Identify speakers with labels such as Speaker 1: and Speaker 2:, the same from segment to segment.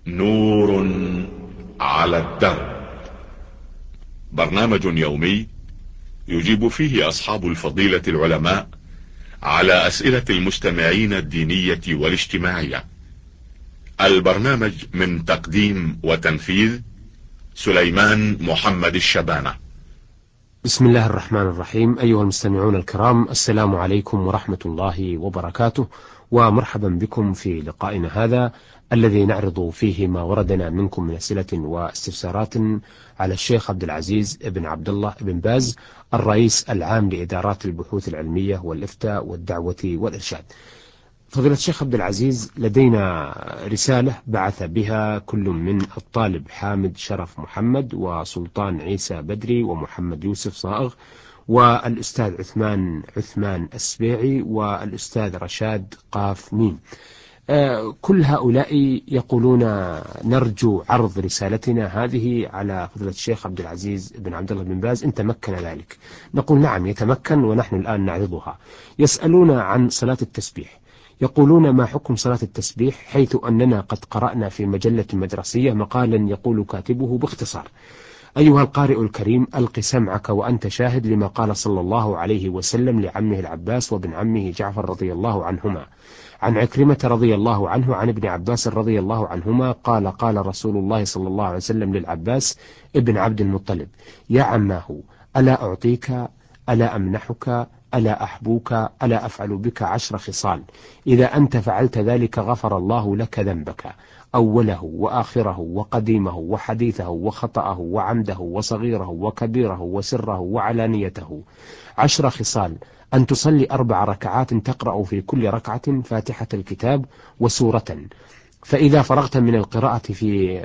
Speaker 1: نور على الدرب. برنامج يومي يجيب فيه أصحاب الفضيلة العلماء على أسئلة المستمعين الدينية والاجتماعية. البرنامج من تقديم وتنفيذ سليمان محمد الشبانة.
Speaker 2: بسم الله الرحمن الرحيم. أيها المستمعون الكرام، السلام عليكم ورحمة الله وبركاته، ومرحبا بكم في لقائنا هذا الذي نعرض فيه ما وردنا منكم من أسئلة واستفسارات على الشيخ عبد العزيز بن عبد الله بن باز، الرئيس العام لإدارات البحوث العلمية والإفتاء والدعوة والإرشاد. فضيلة الشيخ عبد العزيز، لدينا رسالة بعث بها كل من الطالب حامد شرف محمد، وسلطان عيسى بدري، ومحمد يوسف صائغ، والأستاذ عثمان السبيعي، والأستاذ رشاد قاف ميم. كل هؤلاء يقولون نرجو عرض رسالتنا هذه على فضيلة الشيخ عبد العزيز بن عبد الله بن باز إن تمكن ذلك. نقول نعم يتمكن، ونحن الآن نعرضها. يسألون عن صلاة التسبيح، يقولون ما حكم صلاة التسبيح، حيث أننا قد قرأنا في مجلة مدرسية مقالا يقول كاتبه باختصار: أيها القارئ الكريم، ألق سمعك وأنت شاهد لما قال صلى الله عليه وسلم لعمه العباس وابن عمه جعفر رضي الله عنهما، عن عكرمة رضي الله عنه عن ابن عباس رضي الله عنهما قال: قال رسول الله صلى الله عليه وسلم للعباس ابن عبد المطلب: يا عماه، ألا أعطيك، ألا أمنحك، ألا أحبوك، ألا أفعل بك 10 خصال، إذا أنت فعلت ذلك غفر الله لك ذنبك، أوله وآخره وقديمه وحديثه وخطأه وعمده وصغيره وكبيره وسره وعلانيته. 10 خصال: أن تصلي 4 ركعات تقرأ في كل ركعة فاتحة الكتاب وسورة، فإذا فرغت من القراءة في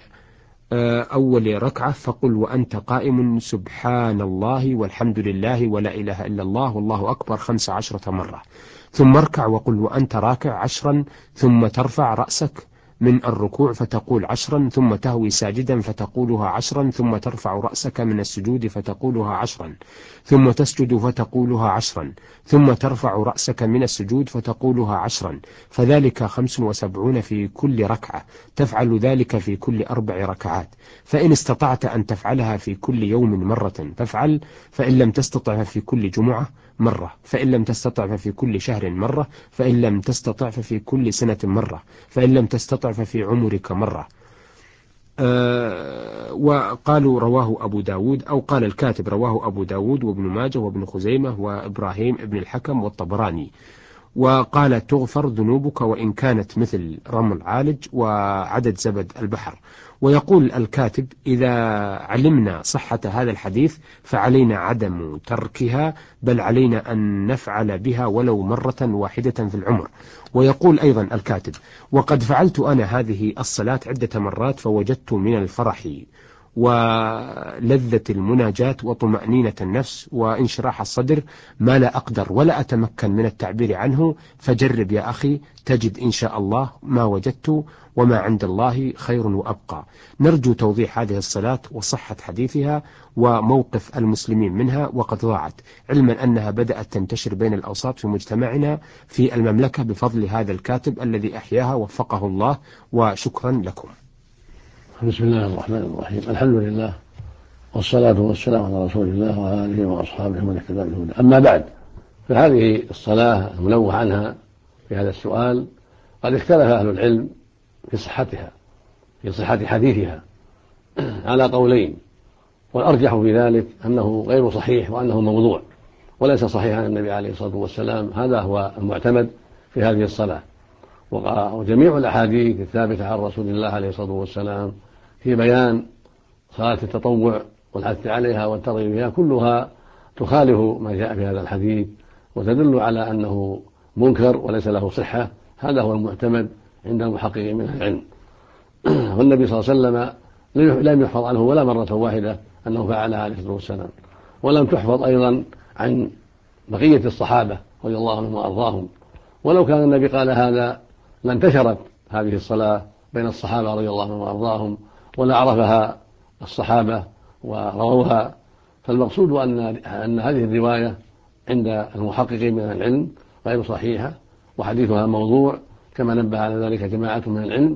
Speaker 2: أول ركعة فقل وأنت قائم: سبحان الله والحمد لله ولا إله إلا الله والله أكبر 15 مرة، ثم اركع وقل وأنت راكع 10، ثم ترفع رأسك من الركوع فتقول 10، ثم تهوي ساجدا فتقولها 10، ثم ترفع رأسك من السجود فتقولها 10، ثم تسجد فتقولها 10، ثم ترفع رأسك من السجود فتقولها 10، فذلك 75 في كل ركعة، تفعل ذلك في كل 4 ركعات، فإن استطعت أن تفعلها في كل يوم مرة فافعل، فإن لم تستطع في كل جمعة مرة، فإن لم تستطع ففي كل شهر مرة، فإن لم تستطع ففي كل سنة مرة، فإن لم تستطع ففي عمرك مرة. وقالوا رواه أبو داود، أو قال الكاتب رواه أبو داود وابن ماجه وابن خزيمة وإبراهيم ابن الحكم والطبراني. وقال تغفر ذنوبك وإن كانت مثل رمل عالج وعدد زبد البحر. ويقول الكاتب: إذا علمنا صحة هذا الحديث فعلينا عدم تركها، بل علينا أن نفعل بها ولو مرة واحدة في العمر. ويقول أيضا الكاتب: وقد فعلت أنا هذه الصلاة عدة مرات، فوجدت من الفرح ولذة المناجاة وطمأنينة النفس وانشراح الصدر ما لا أقدر ولا أتمكن من التعبير عنه، فجرب يا أخي تجد إن شاء الله ما وجدت، وما عند الله خير وأبقى. نرجو توضيح هذه الصلاة وصحة حديثها وموقف المسلمين منها، وقد ضاعت، علما أنها بدأت تنتشر بين الأوساط في مجتمعنا في المملكة بفضل هذا الكاتب الذي أحياها وفقه الله، وشكرا لكم.
Speaker 3: بسم الله الرحمن الرحيم. الحمد لله والصلاة والسلام على رسول الله وعلى آله وأصحابه ومن اهتدى بهداه. أما بعد، فهذه الصلاة المنوه عنها في هذا السؤال قد اختلف أهل العلم في صحتها، في صحة حديثها على قولين، والأرجح في ذلك أنه غير صحيح وأنه موضوع وليس صحيح عن النبي عليه الصلاة والسلام. هذا هو المعتمد في هذه الصلاة. وجميع الأحاديث الثابتة عن رسول الله عليه الصلاة والسلام في بيان صلاة التطوع والحث عليها والترغيب بها كلها تخالف ما جاء في هذا الحديث وتدل على أنه منكر وليس له صحة. هذا هو المعتمد عند المحققين من العلم. والنبي صلى الله عليه وسلم لم يحفظ عنه ولا مرة واحدة أنه فعلها عليه الصلاة والسلام، ولم تحفظ أيضا عن بقية الصحابة رضي الله عنهم وأرضاهم. ولو كان النبي قال هذا لانتشرت هذه الصلاة بين الصحابة رضي الله عنهم وأرضاهم ولا عرفها الصحابة ورووها. فالمقصود أن هذه الرواية عند المحققين من العلم غير صحيحة وحديثها موضوع كما نبه على ذلك جماعة من العلم.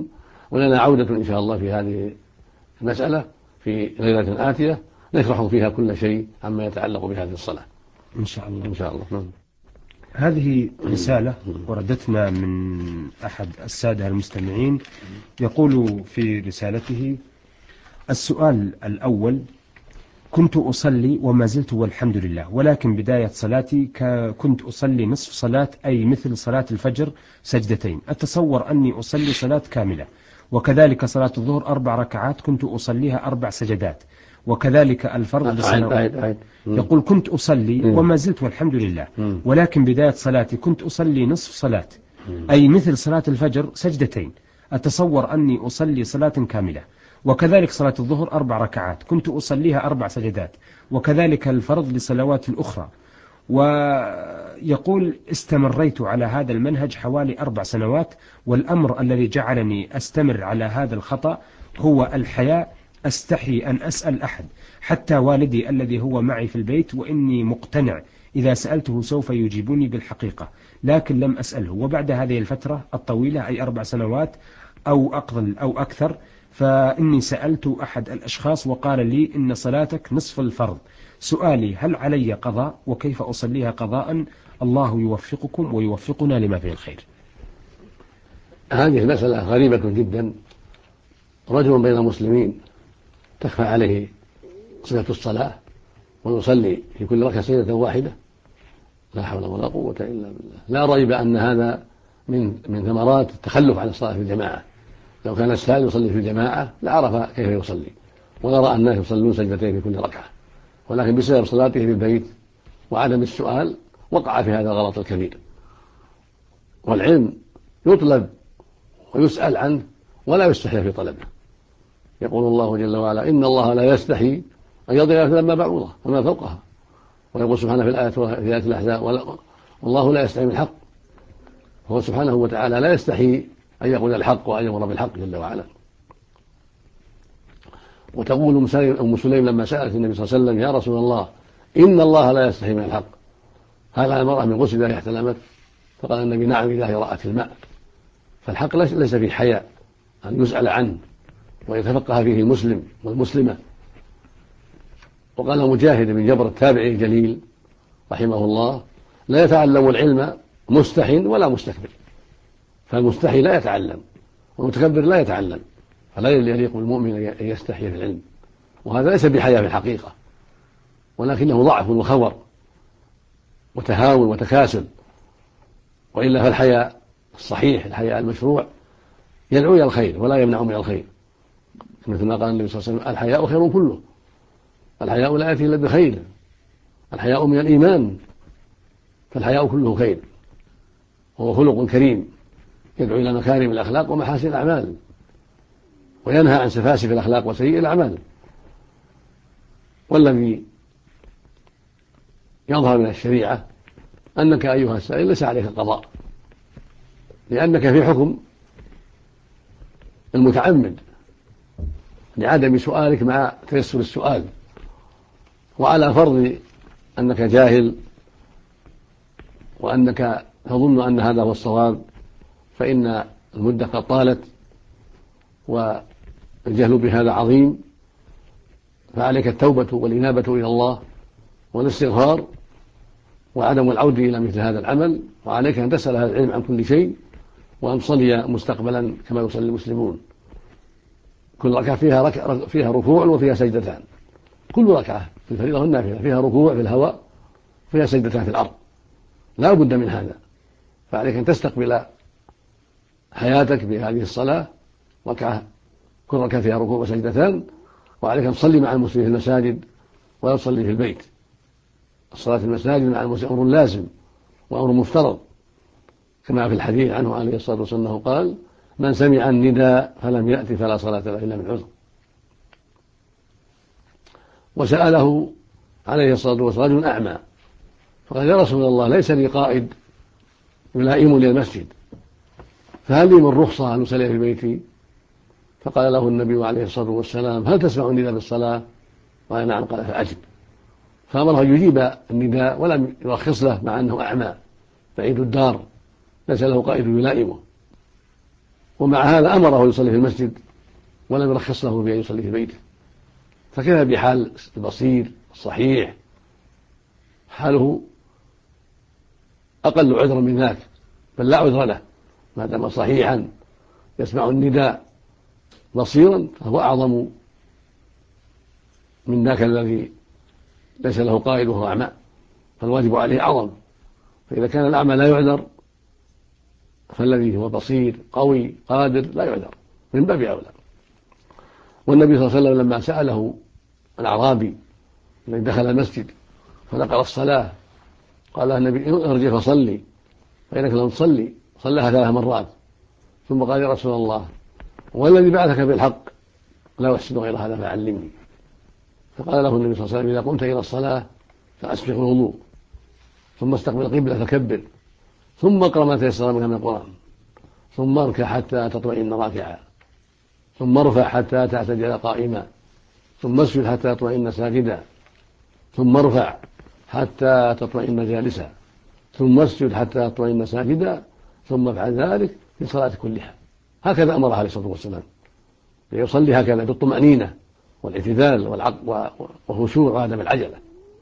Speaker 3: ولنا عودة إن شاء الله في هذه المسألة في ليلة آتية نشرح فيها كل شيء عما يتعلق بهذه الصلاة
Speaker 2: إن شاء الله.
Speaker 3: إن شاء الله. نعم.
Speaker 2: هذه رسالة وردتنا من أحد السادة المستمعين، يقول في رسالته: السؤال الأول: كنت أصلي وما زلت والحمد لله، ولكن بداية صلاتي كنت أصلي نصف صلاة، أي مثل صلاة الفجر سجدتين. أتصور أني أصلي صلاة كاملة، وكذلك صلاة الظهر 4 ركعات كنت أصليها 4 سجدات، وكذلك الفرض لصلاة. يقول: كنت أصلي وما زلت والحمد لله، ولكن بداية صلاتي كنت أصلي نصف صلاة، أي مثل صلاة الفجر سجدتين. أتصور أني أصلي صلاة كاملة، وكذلك صلاة الظهر 4 ركعات كنت أصليها 4 سجدات، وكذلك الفرض لصلوات الأخرى. ويقول: استمريت على هذا المنهج حوالي 4 سنوات، والأمر الذي جعلني أستمر على هذا الخطأ هو الحياء. أستحي أن أسأل أحد، حتى والدي الذي هو معي في البيت، وإني مقتنع إذا سألته سوف يجيبني بالحقيقة، لكن لم أسأله. وبعد هذه الفترة الطويلة، أي 4 سنوات أو أقل أو أكثر، فإني سألت أحد الأشخاص وقال لي: إن صلاتك نصف الفرض. سؤالي: هل علي قضاء؟ وكيف أصليها قضاء؟ الله يوفقكم ويوفقنا لما فيه الخير.
Speaker 3: هذه المسألة غريبة جدا. رجل بين المسلمين تخفى عليه صفة الصلاة ويصلي في كل ركعة سجدة واحدة، لا حول ولا قوة إلا بالله. لا ريب أن هذا من ثمرات التخلف عن الصلاة في الجماعة. لو كان السائل يصلي في الجماعة لعرف كيف يصلي، ونرى الناس يصلون سجدتين في كل ركعة، ولكن بسبب صلاته في البيت وعدم السؤال وقع في هذا الغلط الكبير. والعلم يطلب ويسأل عنه ولا يستحي في طلبه. يقول الله جل وعلا: إن الله لا يستحي أن يضرب مثلا بعوضة وما فوقها. ويقول سبحانه في آية الأحزاب: والله لا يستحي من الحق. هو سبحانه وتعالى لا يستحي أن يقول الحق وأن يأمر بالحق جل وعلا. وتقول أم سليم لما سألت النبي صلى الله عليه وسلم: يا رسول الله، إن الله لا يستحي من الحق، هل على المرأة من غسل إذا احتلمت؟ فقال النبي: نعم، إذا رأت الماء. فالحق ليس فيه حياء أن يسأل عنه ويتفقه فيه المسلم والمسلمة. وقال مجاهد بن جبر التابعي الجليل رحمه الله: لا يتعلم العلم مستح ولا مستكبر. فالمستحي لا يتعلم، والمتكبر لا يتعلم، فلا يليق بالمؤمن أن يستحي في العلم. وهذا ليس بحياء في الحقيقة، ولكنه ضعف وخور وتهاون وتكاسل. وإلا فالحياء الصحيح، الحياء المشروع، يدعو إلى الخير ولا يمنع من الخير، مثل ما قال النبي صلى الله عليه وسلم: الحياء خير كله. الحياء لا يأتي إلا بخير، الحياء من الإيمان، فالحياء كله خير، وهو خلق كريم يدعو إلى مكارم الأخلاق ومحاسن الأعمال، وينهى عن سفاسف الأخلاق وسيء الأعمال. والذي يظهر من الشريعة أنك أيها السائل ليس عليك قضاء، لأنك في حكم المتعمد لعدم سؤالك مع تيسر السؤال، وعلى فرض أنك جاهل وأنك تظن أن هذا هو الصواب، فإن المدة قد طالت والجهل بهذا عظيم، فعليك التوبة والإنابة إلى الله والاستغفار وعدم العود إلى مثل هذا العمل. وعليك أن تسأل هذا العلم عن كل شيء، وأن تصلي مستقبلا كما يصلي المسلمون. كل ركعة فيها ركوع وفيها سجدتان، كل ركعة في الفريضة والنافلة فيها ركوع في الهواء وفيها سجدتان في الأرض، لا بد من هذا. فعليك أن تستقبل حياتك بهذه الصلاة، كل ركعة فيها ركوع وسجدتان، وعليك أن تصلي مع المسلمين في المساجد ولا تصلي في البيت. الصلاة في المساجد مع المسلمين أمر لازم وأمر مفترض، كما في الحديث عنه عليه الصلاة والسلام أنه قال: من سمع النداء فلم يأتي فلا صلاة له إلا من عذر. وسأله عليه الصلاة والسلام رجل أعمى فقال: يا رسول الله، ليس لي قائد يلائمني المسجد، فهل لي من رخصة أن أصلي في بيتي؟ فقال له النبي عليه الصلاة والسلام: هل تسمع النداء بالصلاة؟ قال: نعم. قال: فأجب. فأمره أن يجيب النداء ولم يرخص له، مع أنه أعمى بعيد الدار ليس له قائد يلائمه. ومع هذا أمره يصلي في المسجد ولم يرخص له بأن يصلي في بيته. فكيف بحال البصير الصحيح حاله أقل عذرا من ذاك، بل لا عذر له ما دام صحيحا يسمع النداء بصيرا، فهو أعظم من ذاك الذي ليس له قائد وهو أعمى، فالواجب عليه أعظم. فإذا كان الأعمى لا يعذر فالذي هو بصير قوي قادر لا يعذر من باب أولى. والنبي صلى الله عليه وسلم لما سأله الأعرابي الذي دخل المسجد فنقل الصلاة قال النبي ارجع فصلي فإنك لم تصلي، صلىها 3 مرات، ثم قال يا رسول الله والذي بعثك بالحق لا أحسن غير هذا فعلمني. فقال له النبي صلى الله عليه وسلم إذا قمت إلى الصلاة فأسبغ الوضوء، ثم استقبل القبلة فكبر، ثم اقرأ ما تيسر منها من القرآن، ثم اركع حتى تطمئن راكعا، ثم ارفع حتى تعتدل قائما، ثم اسجد حتى تطمئن ساجدا، ثم ارفع حتى تطمئن جالسا، ثم اسجد حتى تطمئن ساجدا، ثم افعل ذلك في صلاة كلها. هكذا أمر عليه الصلاة والسلام ليصلي هكذا بالطمأنينة والاعتدال والخشوع وعدم العجلة،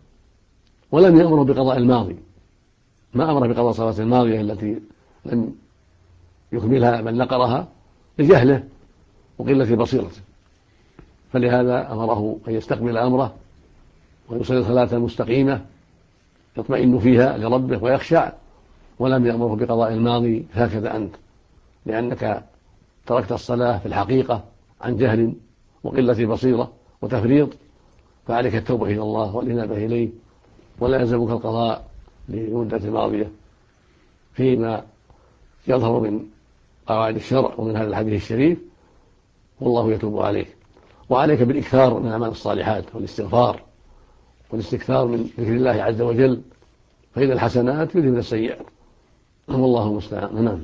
Speaker 3: ولم يأمره بقضاء الماضي، ما أمره بقضاء الصلاة الماضية التي لم يكملها بل نقرها لجهله وقلة بصيرته، فلهذا أمره أن يستقبل أمره ويصلي صلاة مستقيمة يطمئن فيها لربه ويخشع، ولم يأمره بقضاء الماضي هكذا أنت، لأنك تركت الصلاة في الحقيقة عن جهل وقلة بصيرة وتفريط، فعليك التوبة إلى الله والإنابة إليه، ولا يلزمك القضاء لمدة ماضية فيما يظهر من قواعد الشرع ومن هذا الحديث الشريف، والله يتوب عليك. وعليك بالإكثار من الأعمال الصالحات والاستغفار والاستكثار من ذكر الله عز وجل، فإن الحسنات يذهبن السيئات، والله المستعان. نعم.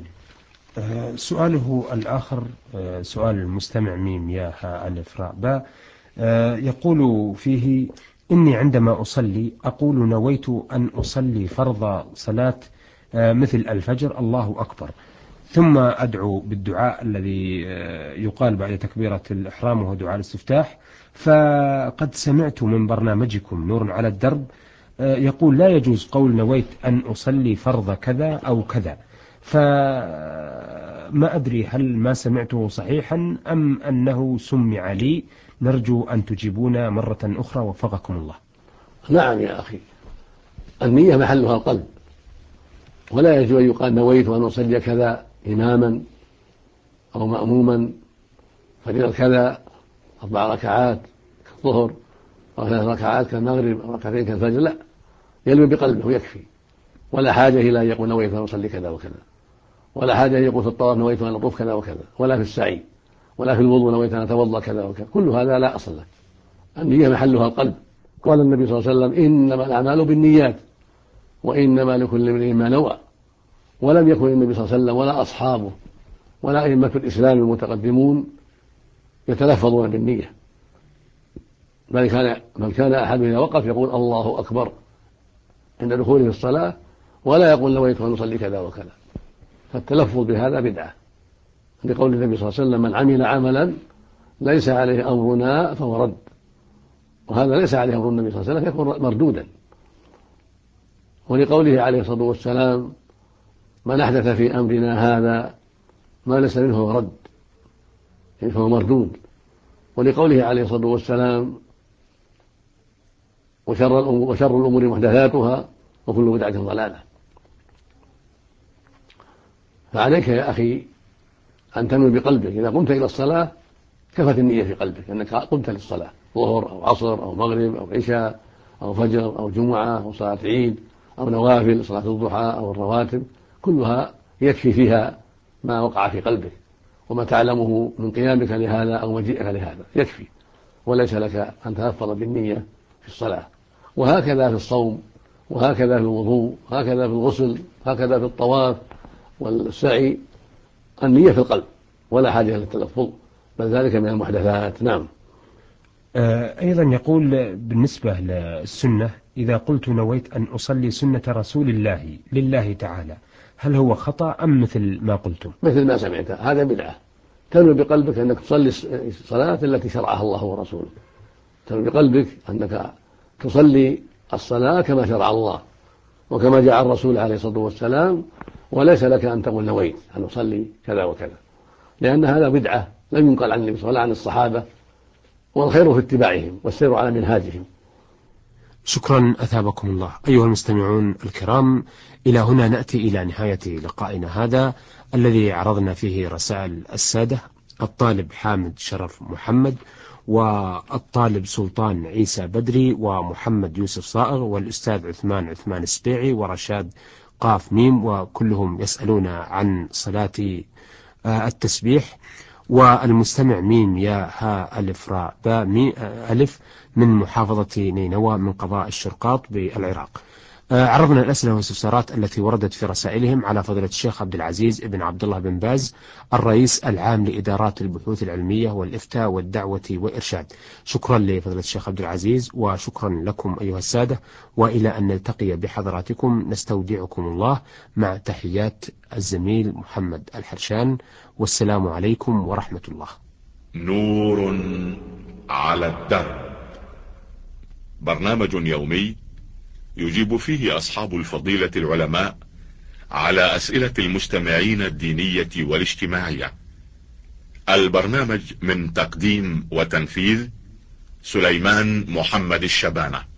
Speaker 2: سؤاله الآخر سؤال المستمع ميم يا ها ألف راء باء، يقول فيه إني عندما أصلي أقول نويت أن أصلي فرض صلاة مثل الفجر الله أكبر، ثم أدعو بالدعاء الذي يقال بعد تكبيرة الإحرام وهو دعاء الاستفتاح، فقد سمعت من برنامجكم نور على الدرب يقول لا يجوز قول نويت أن أصلي فرض كذا أو كذا، فما أدري هل ما سمعته صحيحا أم أنه سمع لي، نرجو أن تجيبونا مرة أخرى وفقكم الله.
Speaker 3: نعم يا أخي، النية محلها القلب، ولا يجوز أن يقال نويت أن أصلي كذا إماما أو مأموما فريضة كذا 4 ركعات كالظهر أو 3 ركعات كالمغرب أو 2 ركعتين كالفجر، لا، يلوي بقلبه ويكفي، ولا حاجة إلى أن يقول نويت أن أصلي كذا وكذا، ولا حاجة أن يقول في الطواف نويت أن أطوف كذا وكذا، ولا في السعي، ولا في الوضوء نويت أن أتوضأ كذا وكذا، كل هذا لا أصل له. النية محلها القلب. قال النبي صلى الله عليه وسلم إنما الأعمال بالنيات وإنما لكل امرئ ما نوى، ولم يكن النبي صلى الله عليه وسلم ولا أصحابه ولا أئمة الإسلام المتقدمون يتلفظون بالنية، بل كان أحد إذا وقف يقول الله أكبر عند دخوله في الصلاة، ولا يقول نويت أن أصلي كذا وكذا، فالتلفظ بهذا بدعة، لقول النبي صلى الله عليه وسلم من عمل عملا ليس عليه أمرنا فهو رد، وهذا ليس عليه أمر النبي صلى الله عليه وسلم يكون مردودا. ولقوله عليه الصلاة والسلام من أحدث في أمرنا هذا ما ليس منه فهو رد، يعني فهو مردود. ولقوله عليه الصلاة والسلام وشر الأمور محدثاتها وكل بدعة ضلالة. فعليك يا أخي أن تنوي بقلبك إذا قمت إلى الصلاة، كفت النية في قلبك أنك قمت للصلاة، ظهر أو عصر أو مغرب أو عشاء أو فجر أو جمعة أو صلاة عيد أو نوافل صلاة الضحى أو الرواتب، كلها يكفي فيها ما وقع في قلبك وما تعلمه من قيامك لهذا أو مجيئك لهذا، يكفي، وليس لك أن تلفظ بالنية في الصلاة. وهكذا في الصوم، وهكذا في الوضوء، هكذا في الغسل، هكذا في الطواف والسعي، النية في القلب ولا حاجة للتلفظ، بل ذلك من المحدثات. نعم.
Speaker 2: أيضا يقول بالنسبة للسنة إذا قلت نويت أن أصلي سنة رسول الله لله تعالى، هل هو خطأ أم مثل ما قلتم؟
Speaker 3: مثل ما سمعت، هذا بدعة، تنوي بقلبك أنك تصلي الصلاة التي شرعها الله ورسوله، تنوي بقلبك أنك تصلي الصلاة كما شرع الله وكما جاء الرسول عليه الصلاة والسلام، وليس لك أن تقول نويت أن أصلي كذا وكذا، لأن هذا بدعة لم ينقل عن النبي صلى الله عليه وسلم عن الصحابة، والخير في اتباعهم والسير على منهاجهم.
Speaker 2: شكرا أثابكم الله. أيها المستمعون الكرام، إلى هنا نأتي إلى نهاية لقائنا هذا الذي عرضنا فيه رسائل السادة الطالب حامد شرف محمد، والطالب سلطان عيسى بدري، ومحمد يوسف صائغ، والأستاذ عثمان السبيعي، ورشاد قاف ميم، وكلهم يسألون عن صلاة التسبيح. والمستمع ميم يا ها ألف راء باء مي ألف من محافظة نينوى من قضاء الشرقاط بالعراق. عرضنا الأسئلة والاستفسارات التي وردت في رسائلهم على فضيلة الشيخ عبد العزيز بن عبد الله بن باز، الرئيس العام لإدارات البحوث العلمية والإفتاء والدعوة والإرشاد. شكرا لفضيلة الشيخ عبد العزيز، وشكرا لكم أيها السادة، وإلى أن نلتقي بحضراتكم نستودعكم الله مع تحيات الزميل محمد الحرشان، والسلام عليكم ورحمة الله.
Speaker 1: نور على الدرب، برنامج يومي يجيب فيه أصحاب الفضيلة العلماء على أسئلة المستمعين الدينية والاجتماعية. البرنامج من تقديم وتنفيذ سليمان محمد الشبانة.